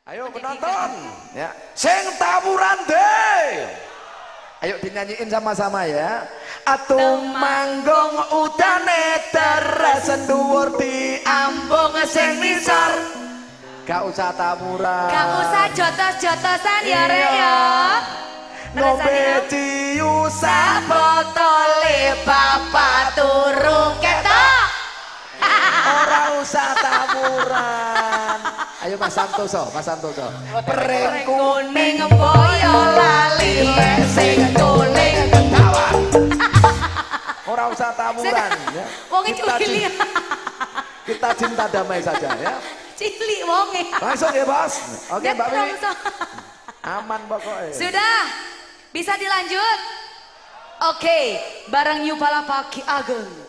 Ayo penonton, ya, sing taburan deh. Ayo dinyanyiin sama-sama ya. Atung manggung udane deres dhuwur di ambung sing nisor. Gak usah taburan. Gak usah jotos-jotosan ya rek ya. Ngombe diusah botole bapak turu ketok. Ora usah taburan. Ayo Mas Santoso, Mas Santoso. Pring kuning boyo lali sing kuning kawan. Ora usah taburan ya. Wonge cilik. Kita cinta damai saja ya. Cilik wonge. Langsung ya, Bos. Oke, Mbak Mimi. Aman pokoknya. Sudah. Bisa dilanjut? Oke, bareng Yupala Paki Ageng.